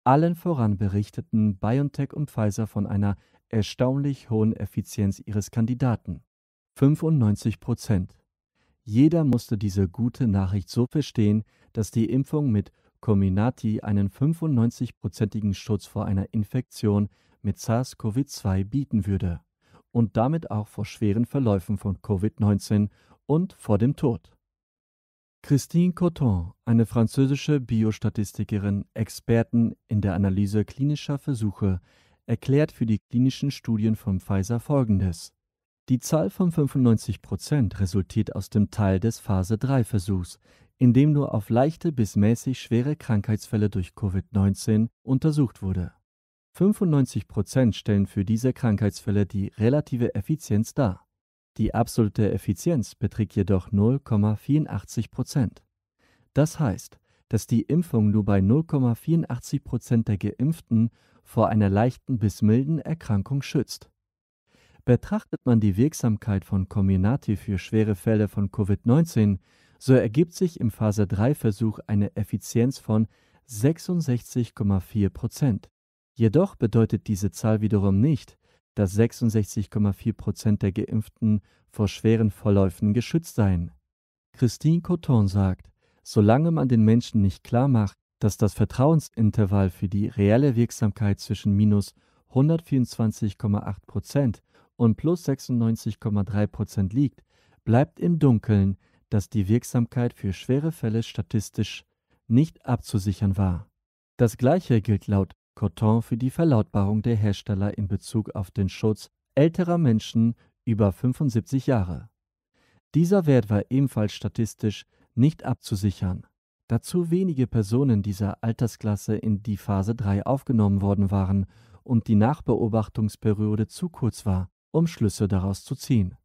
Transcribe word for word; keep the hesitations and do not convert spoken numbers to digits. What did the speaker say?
Allen voran berichteten BioNTech und Pfizer von einer erstaunlich hohen Effizienz ihres Kandidaten. fünfundneunzig Prozent. Jeder musste diese gute Nachricht so verstehen, dass die Impfung mit Comirnaty einen fünfundneunzig-prozentigen Schutz vor einer Infektion mit SARS-CoV zwei bieten würde und damit auch vor schweren Verläufen von Covid neunzehn und vor dem Tod. Christine Coton, eine französische Biostatistikerin, Expertin in der Analyse klinischer Versuche, erklärt für die klinischen Studien von Pfizer Folgendes: Die Zahl von fünfundneunzig Prozent resultiert aus dem Teil des Phase drei Versuchs, in dem nur auf leichte bis mäßig schwere Krankheitsfälle durch Covid neunzehn untersucht wurde. fünfundneunzig Prozent stellen für diese Krankheitsfälle die relative Effizienz dar. Die absolute Effizienz beträgt jedoch null Komma vierundachtzig Prozent. Das heißt, dass die Impfung nur bei null Komma vierundachtzig Prozent der Geimpften vor einer leichten bis milden Erkrankung schützt. Betrachtet man die Wirksamkeit von Comirnaty für schwere Fälle von Covid neunzehn, so ergibt sich im Phase drei Versuch eine Effizienz von sechsundsechzig Komma vier Prozent. Jedoch bedeutet diese Zahl wiederum nicht, dass sechsundsechzig Komma vier Prozent der Geimpften vor schweren Verläufen geschützt seien. Christine Coton sagt, solange man den Menschen nicht klar macht, dass das Vertrauensintervall für die reelle Wirksamkeit zwischen minus hundertvierundzwanzig Komma acht Prozent und plus sechsundneunzig Komma drei Prozent liegt, bleibt im Dunkeln, dass die Wirksamkeit für schwere Fälle statistisch nicht abzusichern war. Das Gleiche gilt laut Coton für die Verlautbarung der Hersteller in Bezug auf den Schutz älterer Menschen über fünfundsiebzig Jahre. Dieser Wert war ebenfalls statistisch nicht abzusichern, da zu wenige Personen dieser Altersklasse in die Phase drei aufgenommen worden waren und die Nachbeobachtungsperiode zu kurz war, um Schlüsse daraus zu ziehen.